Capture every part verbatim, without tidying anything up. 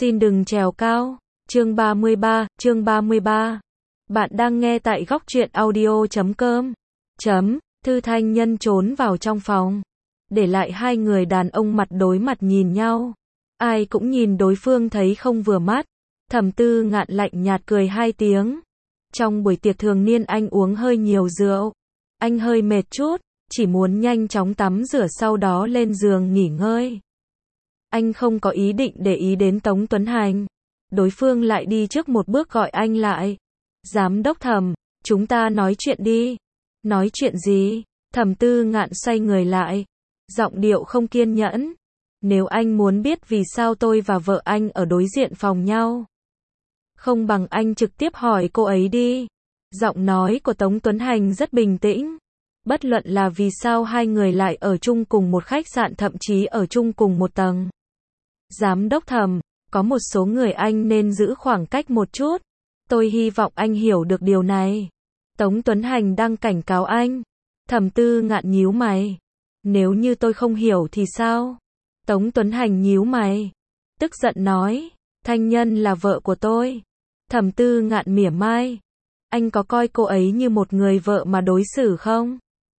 Xin đừng trèo cao. Chương ba mươi ba, chương ba mươi ba. Bạn đang nghe tại góc truyện audio chấm com. Chấm, Thư Thanh Nhân trốn vào trong phòng. Để lại hai người đàn ông mặt đối mặt nhìn nhau. Ai cũng nhìn đối phương thấy không vừa mắt. Thẩm Tư Ngạn lạnh nhạt cười hai tiếng. Trong buổi tiệc thường niên anh uống hơi nhiều rượu. Anh hơi mệt chút, chỉ muốn nhanh chóng tắm rửa sau đó lên giường nghỉ ngơi. Anh không có ý định để ý đến Tống Tuấn Hành. Đối phương lại đi trước một bước gọi anh lại. Giám đốc Thẩm, chúng ta nói chuyện đi. Nói chuyện gì? Thẩm Tư Ngạn xoay người lại. Giọng điệu không kiên nhẫn. Nếu anh muốn biết vì sao tôi và vợ anh ở đối diện phòng nhau, không bằng anh trực tiếp hỏi cô ấy đi. Giọng nói của Tống Tuấn Hành rất bình tĩnh. Bất luận là vì sao hai người lại ở chung cùng một khách sạn, thậm chí ở chung cùng một tầng. Giám đốc Thẩm, có một số người anh nên giữ khoảng cách một chút. Tôi hy vọng anh hiểu được điều này. Tống Tuấn Hành đang cảnh cáo anh. Thẩm Tư Ngạn nhíu mày. Nếu như tôi không hiểu thì sao? Tống Tuấn Hành nhíu mày. Tức giận nói. Thanh Nhân là vợ của tôi. Thẩm Tư Ngạn mỉa mai. Anh có coi cô ấy như một người vợ mà đối xử không?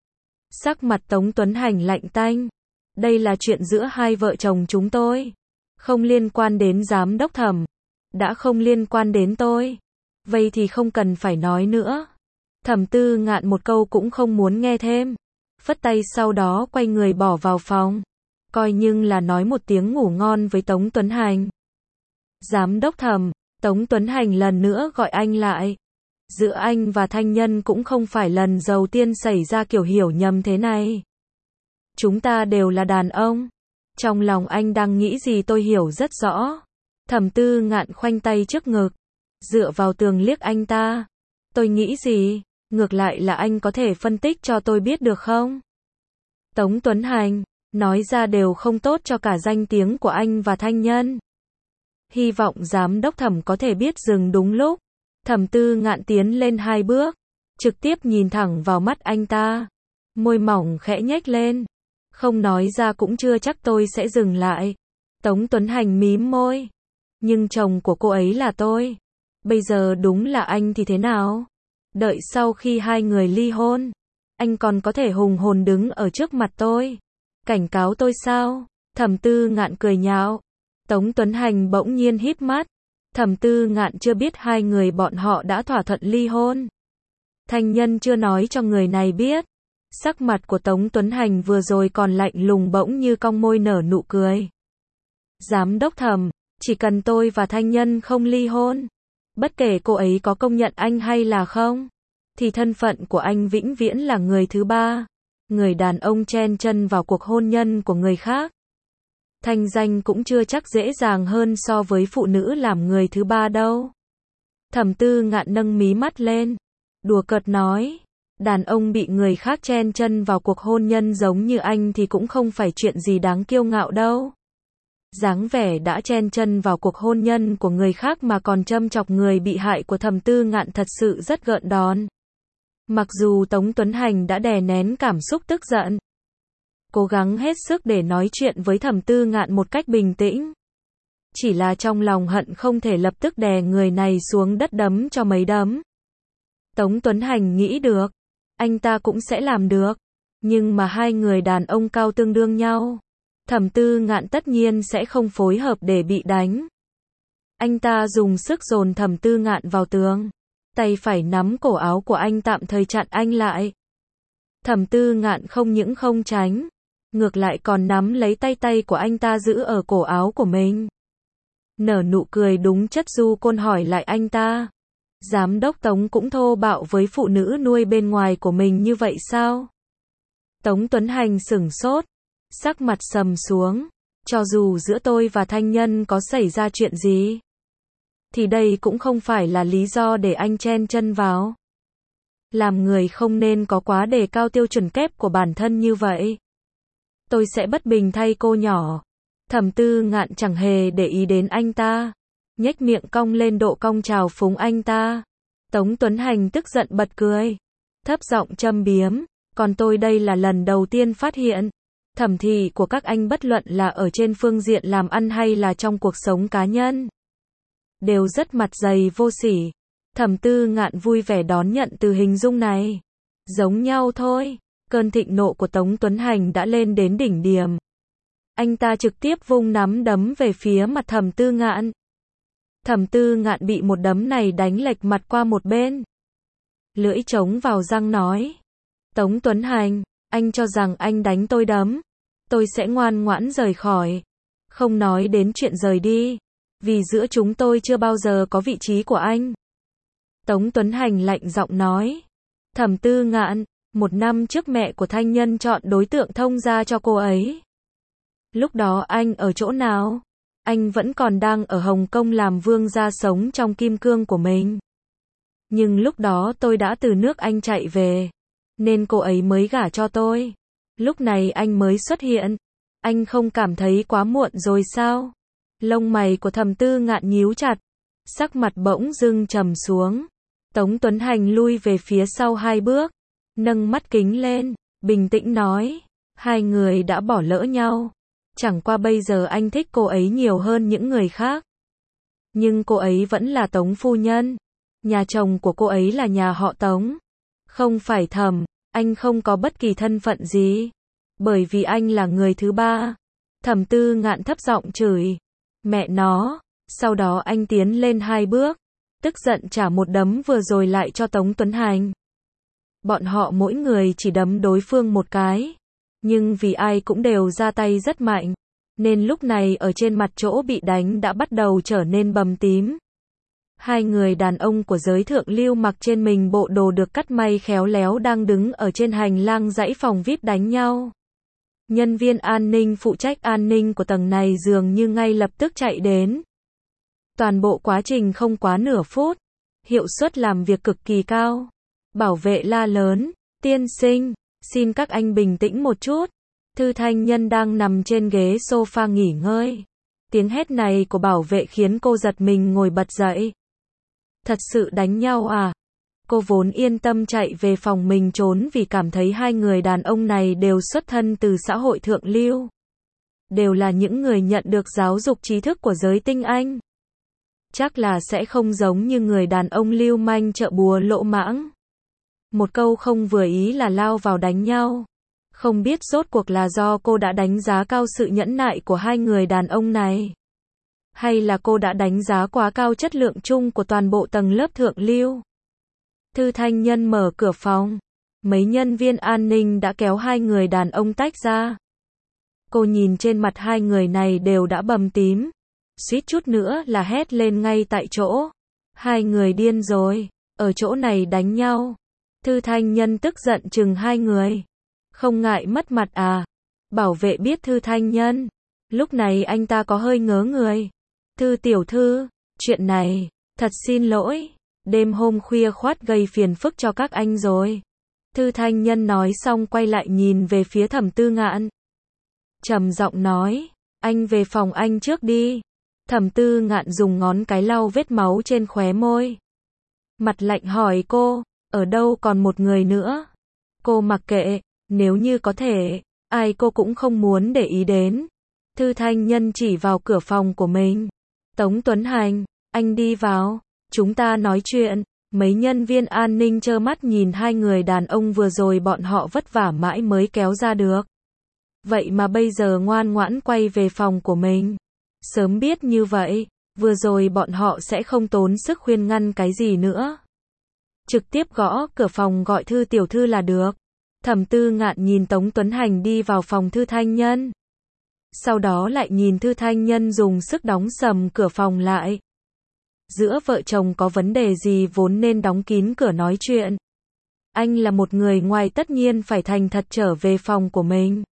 Sắc mặt Tống Tuấn Hành lạnh tanh. Đây là chuyện giữa hai vợ chồng chúng tôi. Không liên quan đến giám đốc Thẩm. Đã không liên quan đến tôi. Vậy thì không cần phải nói nữa. Thẩm Tư Ngạn một câu cũng không muốn nghe thêm. Phất tay sau đó quay người bỏ vào phòng. Coi như là nói một tiếng ngủ ngon với Tống Tuấn Hành. Giám đốc Thẩm, Tống Tuấn Hành lần nữa gọi anh lại. Giữa anh và Thanh Nhân cũng không phải lần đầu tiên xảy ra kiểu hiểu nhầm thế này. Chúng ta đều là đàn ông. Trong lòng anh đang nghĩ gì tôi hiểu rất rõ. Thẩm Tư Ngạn khoanh tay trước ngực, dựa vào tường liếc anh ta. Tôi nghĩ gì? Ngược lại là anh có thể phân tích cho tôi biết được không? Tống Tuấn Hành, nói ra đều không tốt cho cả danh tiếng của anh và Thanh Nhân. Hy vọng giám đốc Thẩm có thể biết dừng đúng lúc. Thẩm Tư Ngạn tiến lên hai bước, trực tiếp nhìn thẳng vào mắt anh ta. Môi mỏng khẽ nhếch lên. Không nói ra cũng chưa chắc tôi sẽ dừng lại. Tống Tuấn Hành mím môi. Nhưng chồng của cô ấy là tôi. Bây giờ đúng là anh thì thế nào? Đợi sau khi hai người ly hôn, anh còn có thể hùng hồn đứng ở trước mặt tôi cảnh cáo tôi sao? Thẩm Tư Ngạn cười nhạo. Tống Tuấn Hành bỗng nhiên híp mắt. Thẩm Tư Ngạn chưa biết hai người bọn họ đã thỏa thuận ly hôn. Thanh Nhân chưa nói cho người này biết. Sắc mặt của Tống Tuấn Hành vừa rồi còn lạnh lùng bỗng như cong môi nở nụ cười. Giám đốc Thẩm, chỉ cần tôi và Thanh Nhân không ly hôn, bất kể cô ấy có công nhận anh hay là không, thì thân phận của anh vĩnh viễn là người thứ ba. Người đàn ông chen chân vào cuộc hôn nhân của người khác. Thanh danh cũng chưa chắc dễ dàng hơn so với phụ nữ làm người thứ ba đâu. Thẩm Tư Ngạn nâng mí mắt lên. Đùa cợt nói. Đàn ông bị người khác chen chân vào cuộc hôn nhân giống như anh thì cũng không phải chuyện gì đáng kiêu ngạo đâu. Dáng vẻ đã chen chân vào cuộc hôn nhân của người khác mà còn châm chọc người bị hại của Thẩm Tư Ngạn thật sự rất gợn đòn. Mặc dù Tống Tuấn Hành đã đè nén cảm xúc tức giận, cố gắng hết sức để nói chuyện với Thẩm Tư Ngạn một cách bình tĩnh. Chỉ là trong lòng hận không thể lập tức đè người này xuống đất đấm cho mấy đấm. Tống Tuấn Hành nghĩ được, anh ta cũng sẽ làm được. Nhưng mà hai người đàn ông cao tương đương nhau, Thẩm Tư Ngạn tất nhiên sẽ không phối hợp để bị đánh. Anh ta dùng sức dồn Thẩm Tư Ngạn vào tường. Tay phải nắm cổ áo của anh tạm thời chặn anh lại. Thẩm Tư Ngạn không những không tránh, ngược lại còn nắm lấy tay tay của anh ta giữ ở cổ áo của mình. Nở nụ cười đúng chất du côn hỏi lại anh ta. Giám đốc Tống cũng thô bạo với phụ nữ nuôi bên ngoài của mình như vậy sao? Tống Tuấn Hành sửng sốt, sắc mặt sầm xuống. Cho dù giữa tôi và Thanh Nhân có xảy ra chuyện gì, thì đây cũng không phải là lý do để anh chen chân vào. Làm người không nên có quá đề cao tiêu chuẩn kép của bản thân như vậy. Tôi sẽ bất bình thay cô nhỏ. Thẩm Tư Ngạn chẳng hề để ý đến anh ta, nhếch miệng cong lên độ cong chào phúng anh ta. Tống Tuấn Hành tức giận bật cười, thấp giọng châm biếm. Còn tôi đây là lần đầu tiên phát hiện, Thẩm thị của các anh bất luận là ở trên phương diện làm ăn hay là trong cuộc sống cá nhân, đều rất mặt dày vô sỉ. Thẩm Tư Ngạn vui vẻ đón nhận từ hình dung này. Giống nhau thôi. Cơn thịnh nộ của Tống Tuấn Hành đã lên đến đỉnh điểm. Anh ta trực tiếp vung nắm đấm về phía mặt Thẩm Tư Ngạn. Thẩm Tư Ngạn bị một đấm này đánh lệch mặt qua một bên. Lưỡi trống vào răng nói. Tống Tuấn Hành, anh cho rằng anh đánh tôi đấm, tôi sẽ ngoan ngoãn rời khỏi. Không nói đến chuyện rời đi. Vì giữa chúng tôi chưa bao giờ có vị trí của anh. Tống Tuấn Hành lạnh giọng nói. Thẩm Tư Ngạn, một năm trước mẹ của Thanh Nhân chọn đối tượng thông gia cho cô ấy. Lúc đó anh ở chỗ nào? Anh vẫn còn đang ở Hồng Kông làm vương gia sống trong kim cương của mình. Nhưng lúc đó tôi đã từ nước Anh chạy về, nên cô ấy mới gả cho tôi. Lúc này anh mới xuất hiện. Anh không cảm thấy quá muộn rồi sao? Lông mày của Thẩm Tư Ngạn nhíu chặt, sắc mặt bỗng dưng trầm xuống. Tống Tuấn Hành lui về phía sau hai bước, nâng mắt kính lên, bình tĩnh nói, hai người đã bỏ lỡ nhau. Chẳng qua bây giờ anh thích cô ấy nhiều hơn những người khác. Nhưng cô ấy vẫn là Tống phu nhân. Nhà chồng của cô ấy là nhà họ Tống. Không phải Thẩm, anh không có bất kỳ thân phận gì. Bởi vì anh là người thứ ba. Thẩm Tư Ngạn thấp giọng chửi. Mẹ nó. Sau đó anh tiến lên hai bước, tức giận trả một đấm vừa rồi lại cho Tống Tuấn Hành. Bọn họ mỗi người chỉ đấm đối phương một cái. Nhưng vì ai cũng đều ra tay rất mạnh, nên lúc này ở trên mặt chỗ bị đánh đã bắt đầu trở nên bầm tím. Hai người đàn ông của giới thượng lưu mặc trên mình bộ đồ được cắt may khéo léo đang đứng ở trên hành lang dãy phòng vi ai pi đánh nhau. Nhân viên an ninh phụ trách an ninh của tầng này dường như ngay lập tức chạy đến. Toàn bộ quá trình không quá nửa phút, hiệu suất làm việc cực kỳ cao. Bảo vệ la lớn, tiên sinh, xin các anh bình tĩnh một chút. Thư Thanh Nhân đang nằm trên ghế sofa nghỉ ngơi. Tiếng hét này của bảo vệ khiến cô giật mình ngồi bật dậy. Thật sự đánh nhau à? Cô vốn yên tâm chạy về phòng mình trốn vì cảm thấy hai người đàn ông này đều xuất thân từ xã hội thượng lưu. Đều là những người nhận được giáo dục trí thức của giới tinh anh. Chắc là sẽ không giống như người đàn ông lưu manh chợ búa lỗ mãng. Một câu không vừa ý là lao vào đánh nhau. Không biết rốt cuộc là do cô đã đánh giá cao sự nhẫn nại của hai người đàn ông này. Hay là cô đã đánh giá quá cao chất lượng chung của toàn bộ tầng lớp thượng lưu. Thư Thanh Nhân mở cửa phòng. Mấy nhân viên an ninh đã kéo hai người đàn ông tách ra. Cô nhìn trên mặt hai người này đều đã bầm tím. Suýt chút nữa là hét lên ngay tại chỗ. Hai người điên rồi, ở chỗ này đánh nhau. Thư Thanh Nhân tức giận chừng hai người. Không ngại mất mặt à? Bảo vệ biết Thư Thanh Nhân. Lúc này anh ta có hơi ngớ người. Thư tiểu thư, chuyện này, thật xin lỗi. Đêm hôm khuya khoắt gây phiền phức cho các anh rồi. Thư Thanh Nhân nói xong quay lại nhìn về phía Thẩm Tư Ngạn. Trầm giọng nói, anh về phòng anh trước đi. Thẩm Tư Ngạn dùng ngón cái lau vết máu trên khóe môi. Mặt lạnh hỏi cô, ở đâu còn một người nữa? Cô mặc kệ, nếu như có thể, ai cô cũng không muốn để ý đến. Thư Thanh Nhân chỉ vào cửa phòng của mình. Tống Tuấn Hành, anh đi vào, chúng ta nói chuyện. Mấy nhân viên an ninh trơ mắt nhìn hai người đàn ông vừa rồi bọn họ vất vả mãi mới kéo ra được. Vậy mà bây giờ ngoan ngoãn quay về phòng của mình. Sớm biết như vậy, vừa rồi bọn họ sẽ không tốn sức khuyên ngăn cái gì nữa. Trực tiếp gõ cửa phòng gọi Thư tiểu thư là được. Thẩm Tư Ngạn nhìn Tống Tuấn Hành đi vào phòng Thư Thanh Nhân. Sau đó lại nhìn Thư Thanh Nhân dùng sức đóng sầm cửa phòng lại. Giữa vợ chồng có vấn đề gì vốn nên đóng kín cửa nói chuyện. Anh là một người ngoài tất nhiên phải thành thật trở về phòng của mình.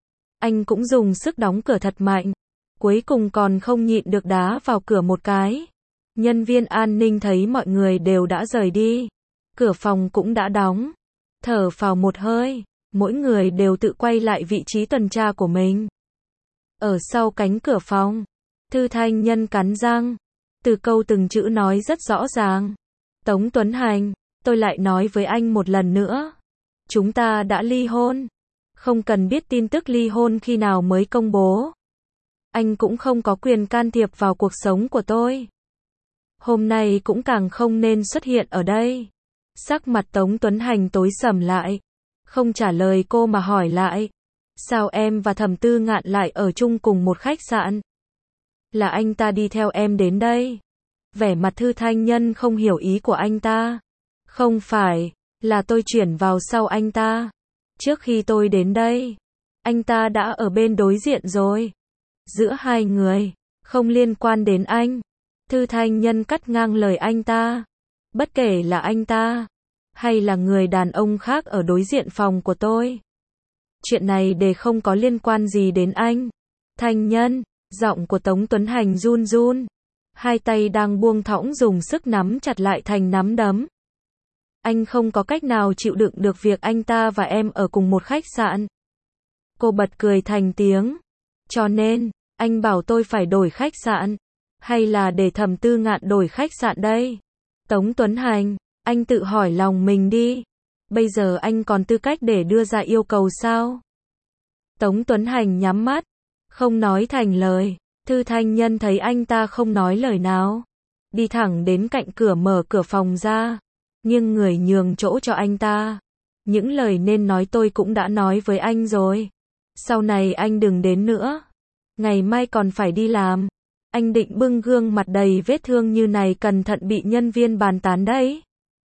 Anh cũng dùng sức đóng cửa thật mạnh. Cuối cùng còn không nhịn được đá vào cửa một cái. Nhân viên an ninh thấy mọi người đều đã rời đi. Cửa phòng cũng đã đóng. Thở phào một hơi. Mỗi người đều tự quay lại vị trí tuần tra của mình. Ở sau cánh cửa phòng, Thư Thanh Nhân cắn răng. Từ câu từng chữ nói rất rõ ràng. Tống Tuấn Hành, tôi lại nói với anh một lần nữa. Chúng ta đã ly hôn. không cần biết tin tức ly hôn khi nào mới công bố. Anh cũng không có quyền can thiệp vào cuộc sống của tôi. Hôm nay cũng càng không nên xuất hiện ở đây. Sắc mặt Tống Tuấn Hành tối sầm lại, không trả lời cô mà hỏi lại. Sao em và Thẩm Tư Ngạn lại ở chung cùng một khách sạn? Là anh ta đi theo em đến đây. Vẻ mặt Thư Thanh Nhân không hiểu ý của anh ta. Không phải, là tôi chuyển vào sau anh ta. Trước khi tôi đến đây, anh ta đã ở bên đối diện rồi. Giữa hai người, không liên quan đến anh. Thư Thanh Nhân cắt ngang lời anh ta. Bất kể là anh ta, hay là người đàn ông khác ở đối diện phòng của tôi. Chuyện này đều không có liên quan gì đến anh. Thanh Nhân, giọng của Tống Tuấn Hành run run. Hai tay đang buông thõng dùng sức nắm chặt lại thành nắm đấm. Anh không có cách nào chịu đựng được việc anh ta và em ở cùng một khách sạn. Cô bật cười thành tiếng. Cho nên, anh bảo tôi phải đổi khách sạn. Hay là để Thẩm Tư Ngạn đổi khách sạn đây? Tống Tuấn Hành, anh tự hỏi lòng mình đi. Bây giờ anh còn tư cách để đưa ra yêu cầu sao? Tống Tuấn Hành nhắm mắt, không nói thành lời. Thư Thanh Nhân thấy anh ta không nói lời nào, đi thẳng đến cạnh cửa mở cửa phòng ra, nghiêng người nhường chỗ cho anh ta. Những lời nên nói tôi cũng đã nói với anh rồi. Sau này anh đừng đến nữa. Ngày mai còn phải đi làm. Anh định bưng gương mặt đầy vết thương như này cẩn thận bị nhân viên bàn tán đấy.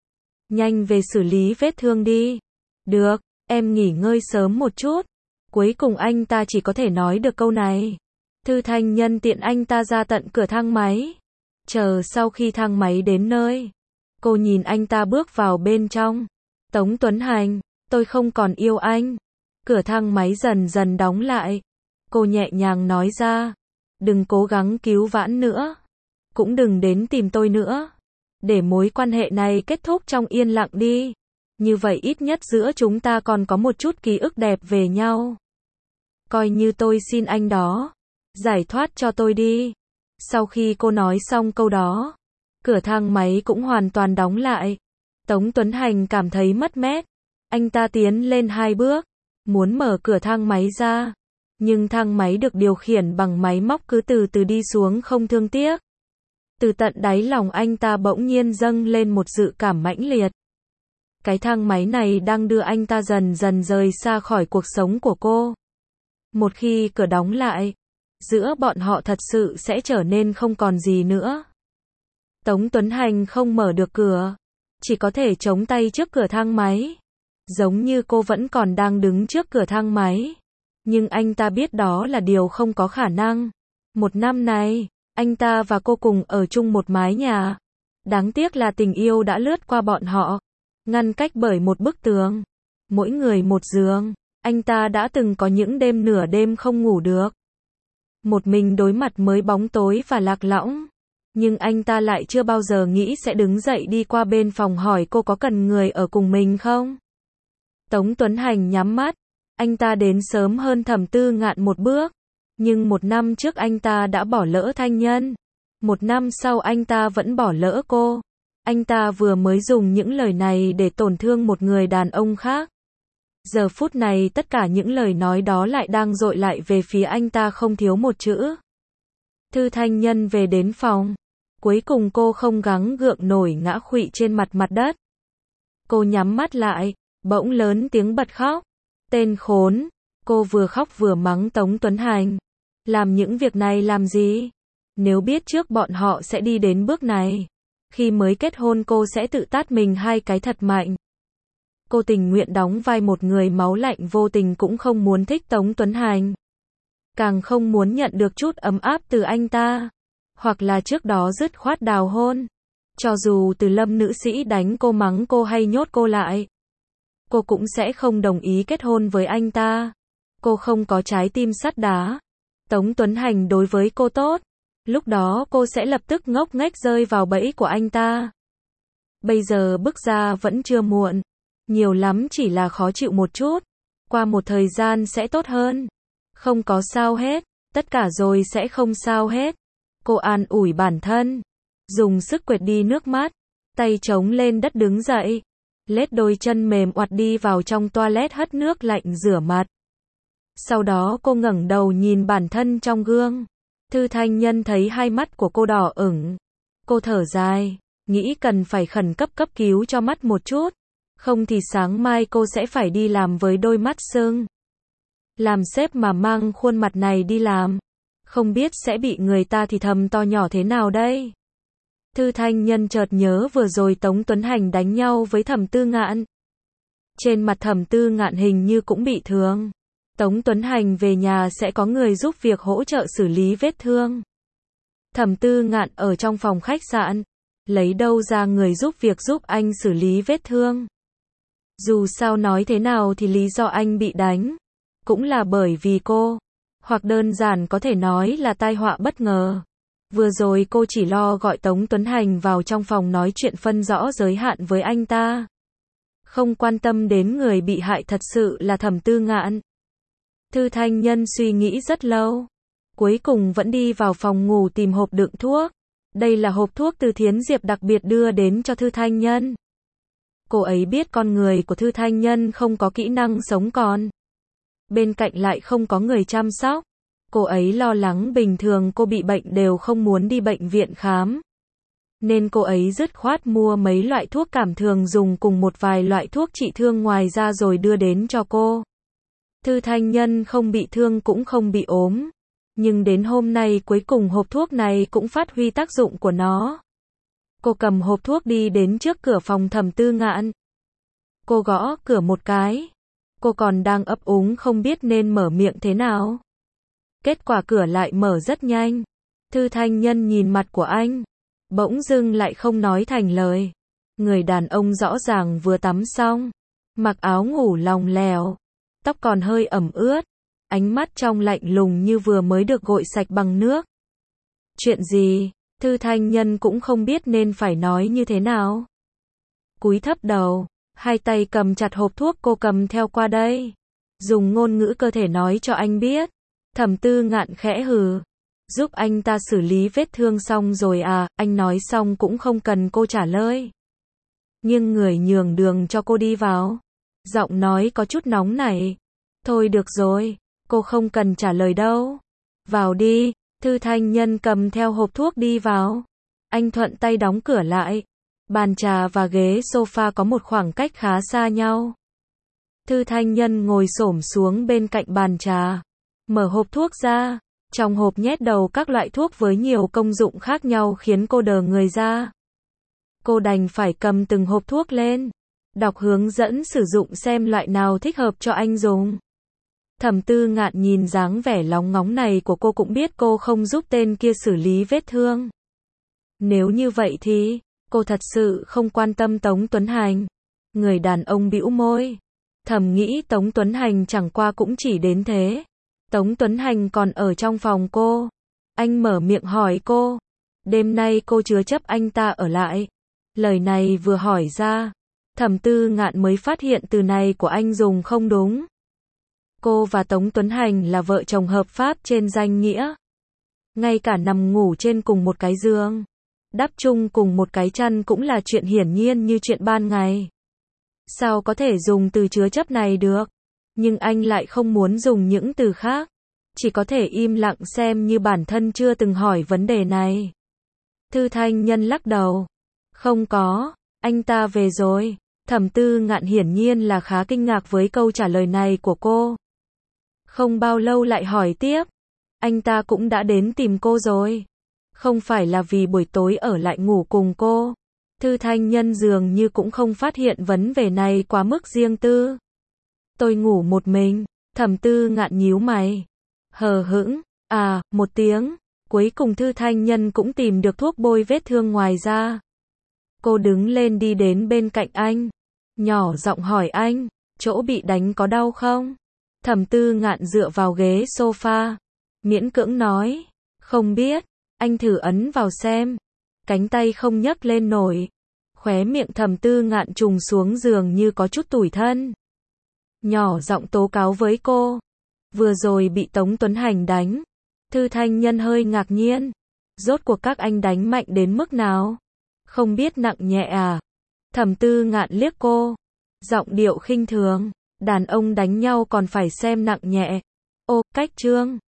Nhanh về xử lý vết thương đi. Được, em nghỉ ngơi sớm một chút. Cuối cùng anh ta chỉ có thể nói được câu này. Thư Thanh Nhân tiện anh ta ra tận cửa thang máy. Chờ sau khi thang máy đến nơi, cô nhìn anh ta bước vào bên trong. Tống Tuấn Hành, tôi không còn yêu anh. Cửa thang máy dần dần đóng lại. Cô nhẹ nhàng nói ra. Đừng cố gắng cứu vãn nữa. Cũng đừng đến tìm tôi nữa. Để mối quan hệ này kết thúc trong yên lặng đi. Như vậy ít nhất giữa chúng ta còn có một chút ký ức đẹp về nhau. Coi như tôi xin anh đó. Giải thoát cho tôi đi. Sau khi cô nói xong câu đó, cửa thang máy cũng hoàn toàn đóng lại. Tống Tuấn Hành cảm thấy mất mát. Anh ta tiến lên hai bước, muốn mở cửa thang máy ra. Nhưng thang máy được điều khiển bằng máy móc cứ từ từ đi xuống không thương tiếc. Từ tận đáy lòng anh ta bỗng nhiên dâng lên một dự cảm mãnh liệt. Cái thang máy này đang đưa anh ta dần dần rời xa khỏi cuộc sống của cô. Một khi cửa đóng lại, giữa bọn họ thật sự sẽ trở nên không còn gì nữa. Tống Tuấn Hành không mở được cửa, chỉ có thể chống tay trước cửa thang máy. Giống như cô vẫn còn đang đứng trước cửa thang máy. Nhưng anh ta biết đó là điều không có khả năng. Một năm này, anh ta và cô cùng ở chung một mái nhà. Đáng tiếc là tình yêu đã lướt qua bọn họ, ngăn cách bởi một bức tường. Mỗi người một giường. Anh ta đã từng có những đêm nửa đêm không ngủ được. Một mình đối mặt mới bóng tối và lạc lõng. Nhưng anh ta lại chưa bao giờ nghĩ sẽ đứng dậy đi qua bên phòng hỏi cô có cần người ở cùng mình không. Tống Tuấn Hành nhắm mắt. Anh ta đến sớm hơn Thẩm Tư Ngạn một bước. Nhưng một năm trước anh ta đã bỏ lỡ Thanh Nhân. Một năm sau anh ta vẫn bỏ lỡ cô. Anh ta vừa mới dùng những lời này để tổn thương một người đàn ông khác. Giờ phút này tất cả những lời nói đó lại đang dội lại về phía anh ta không thiếu một chữ. Thư Thanh Nhân về đến phòng. Cuối cùng cô không gắng gượng nổi ngã khuỵu trên mặt mặt đất. Cô nhắm mắt lại, bỗng lớn tiếng bật khóc. Tên khốn, cô vừa khóc vừa mắng Tống Tuấn Hành. Làm những việc này làm gì? Nếu biết trước bọn họ sẽ đi đến bước này, khi mới kết hôn cô sẽ tự tát mình hai cái thật mạnh. Cô tình nguyện đóng vai một người máu lạnh vô tình cũng không muốn thích Tống Tuấn Hành. Càng không muốn nhận được chút ấm áp từ anh ta. Hoặc là trước đó dứt khoát đào hôn. Cho dù Từ Lâm nữ sĩ đánh cô mắng cô hay nhốt cô lại, cô cũng sẽ không đồng ý kết hôn với anh ta. Cô không có trái tim sắt đá. Tống Tuấn Hành đối với cô tốt. Lúc đó cô sẽ lập tức ngốc nghếch rơi vào bẫy của anh ta. Bây giờ bước ra vẫn chưa muộn. Nhiều lắm chỉ là khó chịu một chút. Qua một thời gian sẽ tốt hơn. Không có sao hết. Tất cả rồi sẽ không sao hết. Cô an ủi bản thân. Dùng sức quệt đi nước mắt. Tay chống lên đất đứng dậy. Lết đôi chân mềm oặt đi vào trong toilet hất nước lạnh rửa mặt. Sau đó cô ngẩng đầu nhìn bản thân trong gương. Thư Thanh Nhân thấy hai mắt của cô đỏ ửng. Cô thở dài, nghĩ cần phải khẩn cấp cấp cứu cho mắt một chút. Không thì sáng mai cô sẽ phải đi làm với đôi mắt sưng. Làm sếp mà mang khuôn mặt này đi làm, không biết sẽ bị người ta thì thầm to nhỏ thế nào đây. Thư Thanh Nhân chợt nhớ vừa rồi Tống Tuấn Hành đánh nhau với Thẩm Tư Ngạn. Trên mặt Thẩm Tư Ngạn hình như cũng bị thương. Tống Tuấn Hành về nhà sẽ có người giúp việc hỗ trợ xử lý vết thương. Thẩm Tư Ngạn ở trong phòng khách sạn, lấy đâu ra người giúp việc giúp anh xử lý vết thương. Dù sao nói thế nào thì lý do anh bị đánh cũng là bởi vì cô, hoặc đơn giản có thể nói là tai họa bất ngờ. Vừa rồi cô chỉ lo gọi Tống Tuấn Hành vào trong phòng nói chuyện phân rõ giới hạn với anh ta, không quan tâm đến người bị hại thật sự là Thẩm Tư Ngạn. Thư Thanh Nhân suy nghĩ rất lâu, cuối cùng vẫn đi vào phòng ngủ tìm hộp đựng thuốc. Đây là hộp thuốc từ Thiến Diệp đặc biệt đưa đến cho Thư Thanh Nhân. Cô ấy biết con người của Thư Thanh Nhân không có kỹ năng sống còn. Bên cạnh lại không có người chăm sóc. Cô ấy lo lắng bình thường cô bị bệnh đều không muốn đi bệnh viện khám. Nên cô ấy dứt khoát mua mấy loại thuốc cảm thường dùng cùng một vài loại thuốc trị thương ngoài ra rồi đưa đến cho cô. Thư Thanh Nhân không bị thương cũng không bị ốm. Nhưng đến hôm nay cuối cùng hộp thuốc này cũng phát huy tác dụng của nó. Cô cầm hộp thuốc đi đến trước cửa phòng Thẩm Tư Ngạn. Cô gõ cửa một cái. Cô còn đang ấp úng không biết nên mở miệng thế nào. Kết quả cửa lại mở rất nhanh. Thư Thanh Nhân nhìn mặt của anh, bỗng dưng lại không nói thành lời. Người đàn ông rõ ràng vừa tắm xong, mặc áo ngủ lỏng lẻo, tóc còn hơi ẩm ướt, ánh mắt trong lạnh lùng như vừa mới được gội sạch bằng nước. Chuyện gì? Thư Thanh Nhân cũng không biết nên phải nói như thế nào. Cúi thấp đầu, hai tay cầm chặt hộp thuốc cô cầm theo qua đây. Dùng ngôn ngữ cơ thể nói cho anh biết. Thẩm Tư Ngạn khẽ hừ. Giúp anh ta xử lý vết thương xong rồi à, anh nói xong cũng không cần cô trả lời. Nhưng người nhường đường cho cô đi vào. Giọng nói có chút nóng nảy. Thôi được rồi, cô không cần trả lời đâu. Vào đi. Thư Thanh Nhân cầm theo hộp thuốc đi vào. Anh thuận tay đóng cửa lại. Bàn trà và ghế sofa có một khoảng cách khá xa nhau. Thư Thanh Nhân ngồi xổm xuống bên cạnh bàn trà, mở hộp thuốc ra. Trong hộp nhét đầu các loại thuốc với nhiều công dụng khác nhau khiến cô đờ người ra. Cô đành phải cầm từng hộp thuốc lên, đọc hướng dẫn sử dụng xem loại nào thích hợp cho anh dùng. Thẩm Tư Ngạn nhìn dáng vẻ lóng ngóng này của cô cũng biết cô không giúp tên kia xử lý vết thương. Nếu như vậy thì, cô thật sự không quan tâm Tống Tuấn Hành. Người đàn ông bĩu môi, thầm nghĩ Tống Tuấn Hành chẳng qua cũng chỉ đến thế. Tống Tuấn Hành còn ở trong phòng cô. Anh mở miệng hỏi cô. Đêm nay cô chứa chấp anh ta ở lại. Lời này vừa hỏi ra, Thẩm Tư Ngạn mới phát hiện từ này của anh dùng không đúng. Cô và Tống Tuấn Hành là vợ chồng hợp pháp trên danh nghĩa. Ngay cả nằm ngủ trên cùng một cái giường, đắp chung cùng một cái chăn cũng là chuyện hiển nhiên như chuyện ban ngày. Sao có thể dùng từ chứa chấp này được? Nhưng anh lại không muốn dùng những từ khác. Chỉ có thể im lặng xem như bản thân chưa từng hỏi vấn đề này. Thư Thanh Nhân lắc đầu. Không có, anh ta về rồi. Thẩm Tư Ngạn hiển nhiên là khá kinh ngạc với câu trả lời này của cô. Không bao lâu lại hỏi tiếp. Anh ta cũng đã đến tìm cô rồi. Không phải là vì buổi tối ở lại ngủ cùng cô. Thư Thanh Nhân dường như cũng không phát hiện vấn đề này quá mức riêng tư. Tôi ngủ một mình. Thẩm Tư Ngạn nhíu mày. Hờ hững. À, một tiếng. Cuối cùng Thư Thanh Nhân cũng tìm được thuốc bôi vết thương ngoài ra. Cô đứng lên đi đến bên cạnh anh. Nhỏ giọng hỏi anh. Chỗ bị đánh có đau không? Thẩm Tư Ngạn dựa vào ghế sofa. Miễn cưỡng nói. Không biết. Anh thử ấn vào xem. Cánh tay không nhấc lên nổi. Khóe miệng Thẩm Tư Ngạn trùng xuống giường như có chút tủi thân. Nhỏ giọng tố cáo với cô. Vừa rồi bị Tống Tuấn Hành đánh. Thư Thanh Nhân hơi ngạc nhiên. Rốt cuộc các anh đánh mạnh đến mức nào? Không biết nặng nhẹ à? Thẩm Tư Ngạn liếc cô. Giọng điệu khinh thường. Đàn ông đánh nhau còn phải xem nặng nhẹ. Ô, cách chương.